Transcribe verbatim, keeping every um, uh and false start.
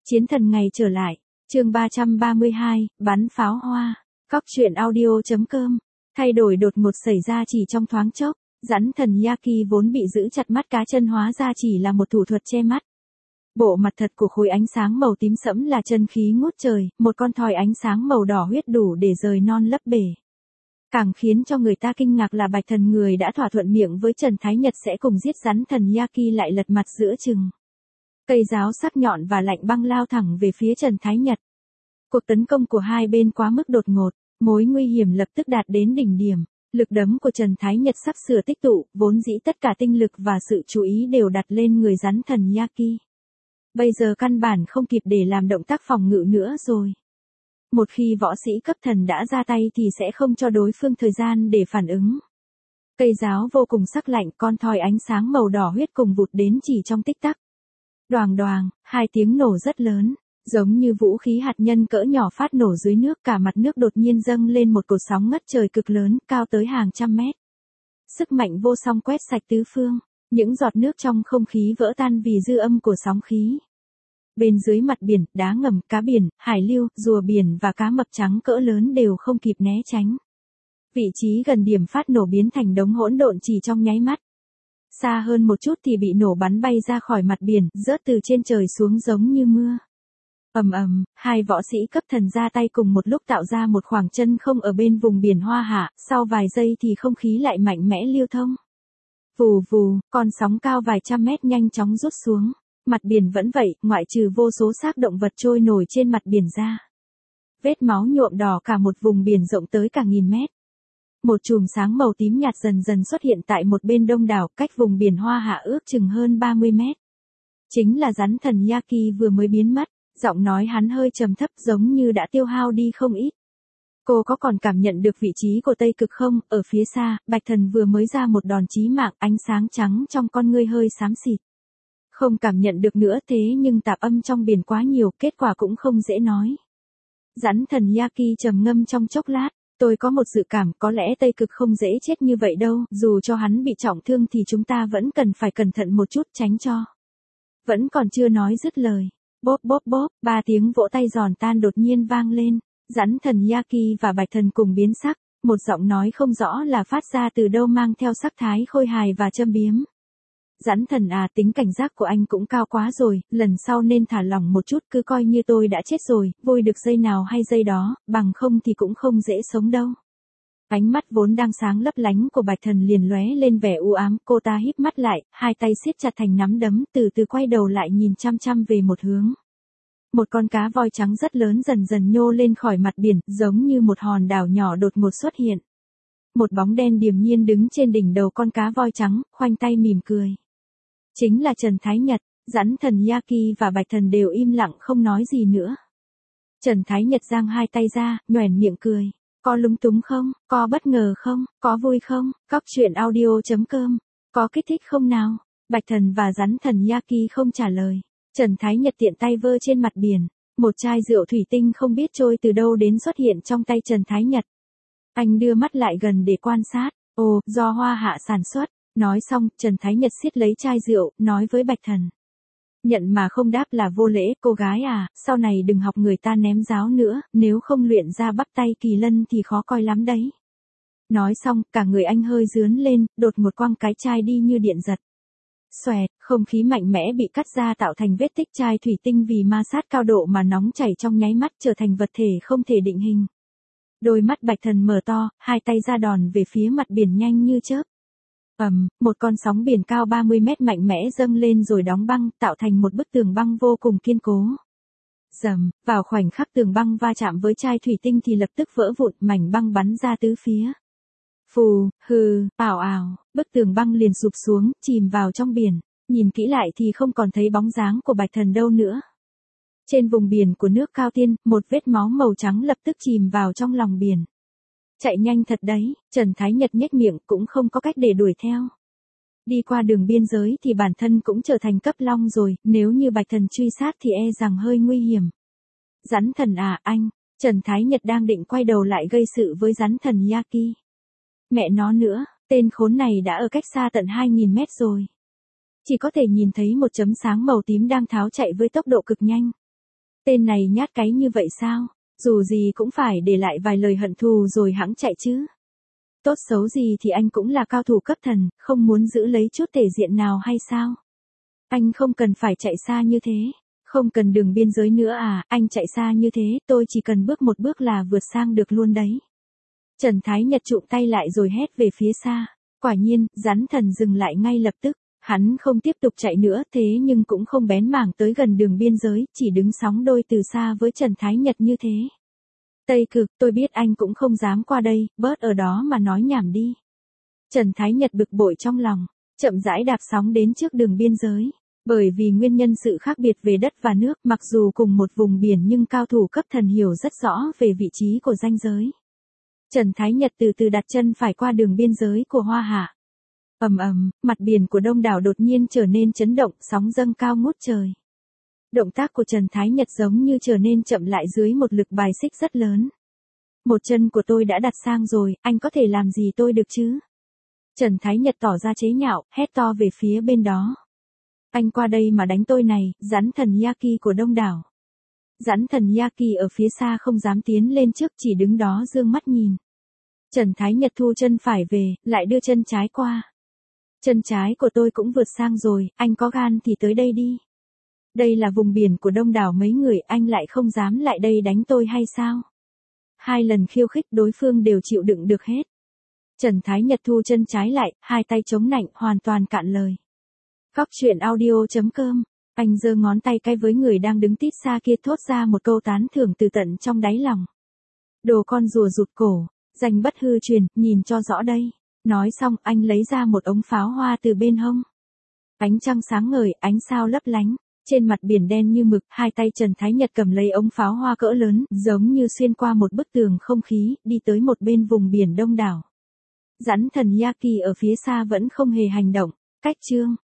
Chiến thần ngày trở lại, chương ba trăm ba mươi hai, bắn pháo hoa, cóc truyện audio.com, thay đổi đột ngột xảy ra chỉ trong thoáng chốc, rắn thần Yaki vốn bị giữ chặt mắt cá chân hóa ra chỉ là một thủ thuật che mắt. Bộ mặt thật của khối ánh sáng màu tím sẫm là chân khí ngút trời, một con thoi ánh sáng màu đỏ huyết đủ để rời non lấp bể. Càng khiến cho người ta kinh ngạc là Bạch Thần người đã thỏa thuận miệng với Trần Thái Nhật sẽ cùng giết rắn thần Yaki lại lật mặt giữa chừng. Cây giáo sắc nhọn và lạnh băng lao thẳng về phía Trần Thái Nhật. Cuộc tấn công của hai bên quá mức đột ngột, mối nguy hiểm lập tức đạt đến đỉnh điểm. Lực đấm của Trần Thái Nhật sắp sửa tích tụ, vốn dĩ tất cả tinh lực và sự chú ý đều đặt lên người rắn thần Yaki. Bây giờ căn bản không kịp để làm động tác phòng ngự nữa rồi. Một khi võ sĩ cấp thần đã ra tay thì sẽ không cho đối phương thời gian để phản ứng. Cây giáo vô cùng sắc lạnh, con thoi ánh sáng màu đỏ huyết cùng vụt đến chỉ trong tích tắc. Đoàng đoàng, hai tiếng nổ rất lớn, giống như vũ khí hạt nhân cỡ nhỏ phát nổ dưới nước, cả mặt nước đột nhiên dâng lên một cột sóng ngất trời cực lớn, cao tới hàng trăm mét. Sức mạnh vô song quét sạch tứ phương, những giọt nước trong không khí vỡ tan vì dư âm của sóng khí. Bên dưới mặt biển, đá ngầm, cá biển, hải lưu, rùa biển và cá mập trắng cỡ lớn đều không kịp né tránh. Vị trí gần điểm phát nổ biến thành đống hỗn độn chỉ trong nháy mắt. Xa hơn một chút thì bị nổ bắn bay ra khỏi mặt biển, rớt từ trên trời xuống giống như mưa. Ầm ầm, hai võ sĩ cấp thần ra tay cùng một lúc tạo ra một khoảng chân không ở bên vùng biển Hoa Hạ, sau vài giây thì không khí lại mạnh mẽ lưu thông. Vù vù, con sóng cao vài trăm mét nhanh chóng rút xuống. Mặt biển vẫn vậy, ngoại trừ vô số xác động vật trôi nổi trên mặt biển ra. Vết máu nhuộm đỏ cả một vùng biển rộng tới cả nghìn mét. Một chùm sáng màu tím nhạt dần dần xuất hiện tại một bên đông đảo, cách vùng biển Hoa Hạ ước chừng hơn ba mươi mét. Chính là rắn thần Yaki vừa mới biến mất, giọng nói hắn hơi trầm thấp giống như đã tiêu hao đi không ít. Cô có còn cảm nhận được vị trí của Tây Cực không? Ở phía xa, Bạch Thần vừa mới ra một đòn chí mạng, ánh sáng trắng trong con ngươi hơi xám xịt. Không cảm nhận được nữa, thế nhưng tạp âm trong biển quá nhiều, kết quả cũng không dễ nói. Rắn thần Yaki trầm ngâm trong chốc lát, tôi có một dự cảm có lẽ Tây Cực không dễ chết như vậy đâu, dù cho hắn bị trọng thương thì chúng ta vẫn cần phải cẩn thận một chút tránh cho. Vẫn còn chưa nói dứt lời. Bốp bốp bốp, ba tiếng vỗ tay giòn tan đột nhiên vang lên, rắn thần Yaki và Bạch Thần cùng biến sắc, một giọng nói không rõ là phát ra từ đâu mang theo sắc thái khôi hài và châm biếm. Rắn thần à, tính cảnh giác của anh cũng cao quá rồi, lần sau nên thả lỏng một chút, cứ coi như tôi đã chết rồi, vui được giây nào hay giây đó, bằng không thì cũng không dễ sống đâu. Ánh mắt vốn đang sáng lấp lánh của Bạch Thần liền lóe lên vẻ u ám, cô ta híp mắt lại, hai tay siết chặt thành nắm đấm, từ từ quay đầu lại nhìn chăm chăm về một hướng. Một con cá voi trắng rất lớn dần dần nhô lên khỏi mặt biển, giống như một hòn đảo nhỏ đột ngột xuất hiện. Một bóng đen điềm nhiên đứng trên đỉnh đầu con cá voi trắng, khoanh tay mỉm cười. Chính là Trần Thái Nhật, rắn thần Yaki và Bạch Thần đều im lặng không nói gì nữa. Trần Thái Nhật giang hai tay ra, nhoẻn miệng cười. Có lúng túng không? Có bất ngờ không? Có vui không? Cóc truyện audio.com. Có kích thích không nào? Bạch Thần và rắn thần Yaki không trả lời. Trần Thái Nhật tiện tay vơ trên mặt biển. Một chai rượu thủy tinh không biết trôi từ đâu đến xuất hiện trong tay Trần Thái Nhật. Anh đưa mắt lại gần để quan sát. Ồ, do Hoa Hạ sản xuất. Nói xong, Trần Thái Nhật siết lấy chai rượu, nói với Bạch Thần. Nhận mà không đáp là vô lễ, cô gái à, sau này đừng học người ta ném giáo nữa, nếu không luyện ra bắp tay kỳ lân thì khó coi lắm đấy. Nói xong, cả người anh hơi rướn lên, đột ngột quăng cái chai đi như điện giật. Xoẹt, không khí mạnh mẽ bị cắt ra tạo thành vết tích, chai thủy tinh vì ma sát cao độ mà nóng chảy trong nháy mắt trở thành vật thể không thể định hình. Đôi mắt Bạch Thần mở to, hai tay ra đòn về phía mặt biển nhanh như chớp. Ầm, um, một con sóng biển cao ba mươi mét mạnh mẽ dâng lên rồi đóng băng, tạo thành một bức tường băng vô cùng kiên cố. Rầm, vào khoảnh khắc tường băng va chạm với chai thủy tinh thì lập tức vỡ vụn, mảnh băng bắn ra tứ phía. Phù, hừ, ảo ảo, bức tường băng liền sụp xuống, chìm vào trong biển. Nhìn kỹ lại thì không còn thấy bóng dáng của Bạch Thần đâu nữa. Trên vùng biển của nước Cao Tiên, một vết máu màu trắng lập tức chìm vào trong lòng biển. Chạy nhanh thật đấy, Trần Thái Nhật nhếch miệng, cũng không có cách để đuổi theo. Đi qua đường biên giới thì bản thân cũng trở thành cấp long rồi, nếu như Bạch Thần truy sát thì e rằng hơi nguy hiểm. Rắn thần à, anh, Trần Thái Nhật đang định quay đầu lại gây sự với rắn thần Yaki. Mẹ nó nữa, tên khốn này đã ở cách xa tận hai nghìn mét rồi. Chỉ có thể nhìn thấy một chấm sáng màu tím đang tháo chạy với tốc độ cực nhanh. Tên này nhát cái như vậy sao? Dù gì cũng phải để lại vài lời hận thù rồi hẵng chạy chứ. Tốt xấu gì thì anh cũng là cao thủ cấp thần, không muốn giữ lấy chút thể diện nào hay sao? Anh không cần phải chạy xa như thế. Không cần đường biên giới nữa à, anh chạy xa như thế, tôi chỉ cần bước một bước là vượt sang được luôn đấy. Trần Thái Nhật trụm tay lại rồi hét về phía xa. Quả nhiên, rắn thần dừng lại ngay lập tức. Hắn không tiếp tục chạy nữa thế nhưng cũng không bén mảng tới gần đường biên giới, chỉ đứng sóng đôi từ xa với Trần Thái Nhật như thế. Tây Cực, tôi biết anh cũng không dám qua đây, bớt ở đó mà nói nhảm đi. Trần Thái Nhật bực bội trong lòng, chậm rãi đạp sóng đến trước đường biên giới. Bởi vì nguyên nhân sự khác biệt về đất và nước, mặc dù cùng một vùng biển nhưng cao thủ cấp thần hiểu rất rõ về vị trí của ranh giới. Trần Thái Nhật từ từ đặt chân phải qua đường biên giới của Hoa Hạ. Ầm ầm, mặt biển của Đông đảo đột nhiên trở nên chấn động, sóng dâng cao ngút trời. Động tác của Trần Thái Nhật giống như trở nên chậm lại dưới một lực bài xích rất lớn. Một chân của tôi đã đặt sang rồi, anh có thể làm gì tôi được chứ? Trần Thái Nhật tỏ ra chế nhạo, hét to về phía bên đó. Anh qua đây mà đánh tôi này, rắn thần Yaki của Đông đảo. Rắn thần Yaki ở phía xa không dám tiến lên trước, chỉ đứng đó dương mắt nhìn. Trần Thái Nhật thu chân phải về, lại đưa chân trái qua. Chân trái của tôi cũng vượt sang rồi, anh có gan thì tới đây đi. Đây là vùng biển của Đông đảo mấy người, anh lại không dám lại đây đánh tôi hay sao? Hai lần khiêu khích đối phương đều chịu đựng được hết. Trần Thái Nhật thu chân trái lại, hai tay chống nạnh, hoàn toàn cạn lời. Cóc truyện audio chấm com, anh giơ ngón tay cái với người đang đứng tít xa kia thốt ra một câu tán thưởng từ tận trong đáy lòng. Đồ con rùa rụt cổ, danh bất hư truyền, nhìn cho rõ đây. Nói xong anh lấy ra một ống pháo hoa từ bên hông. Ánh trăng sáng ngời, ánh sao lấp lánh. Trên mặt biển đen như mực, hai tay Trần Thái Nhật cầm lấy ống pháo hoa cỡ lớn, giống như xuyên qua một bức tường không khí, đi tới một bên vùng biển Đông đảo. Rắn thần Yaki ở phía xa vẫn không hề hành động. Cách chương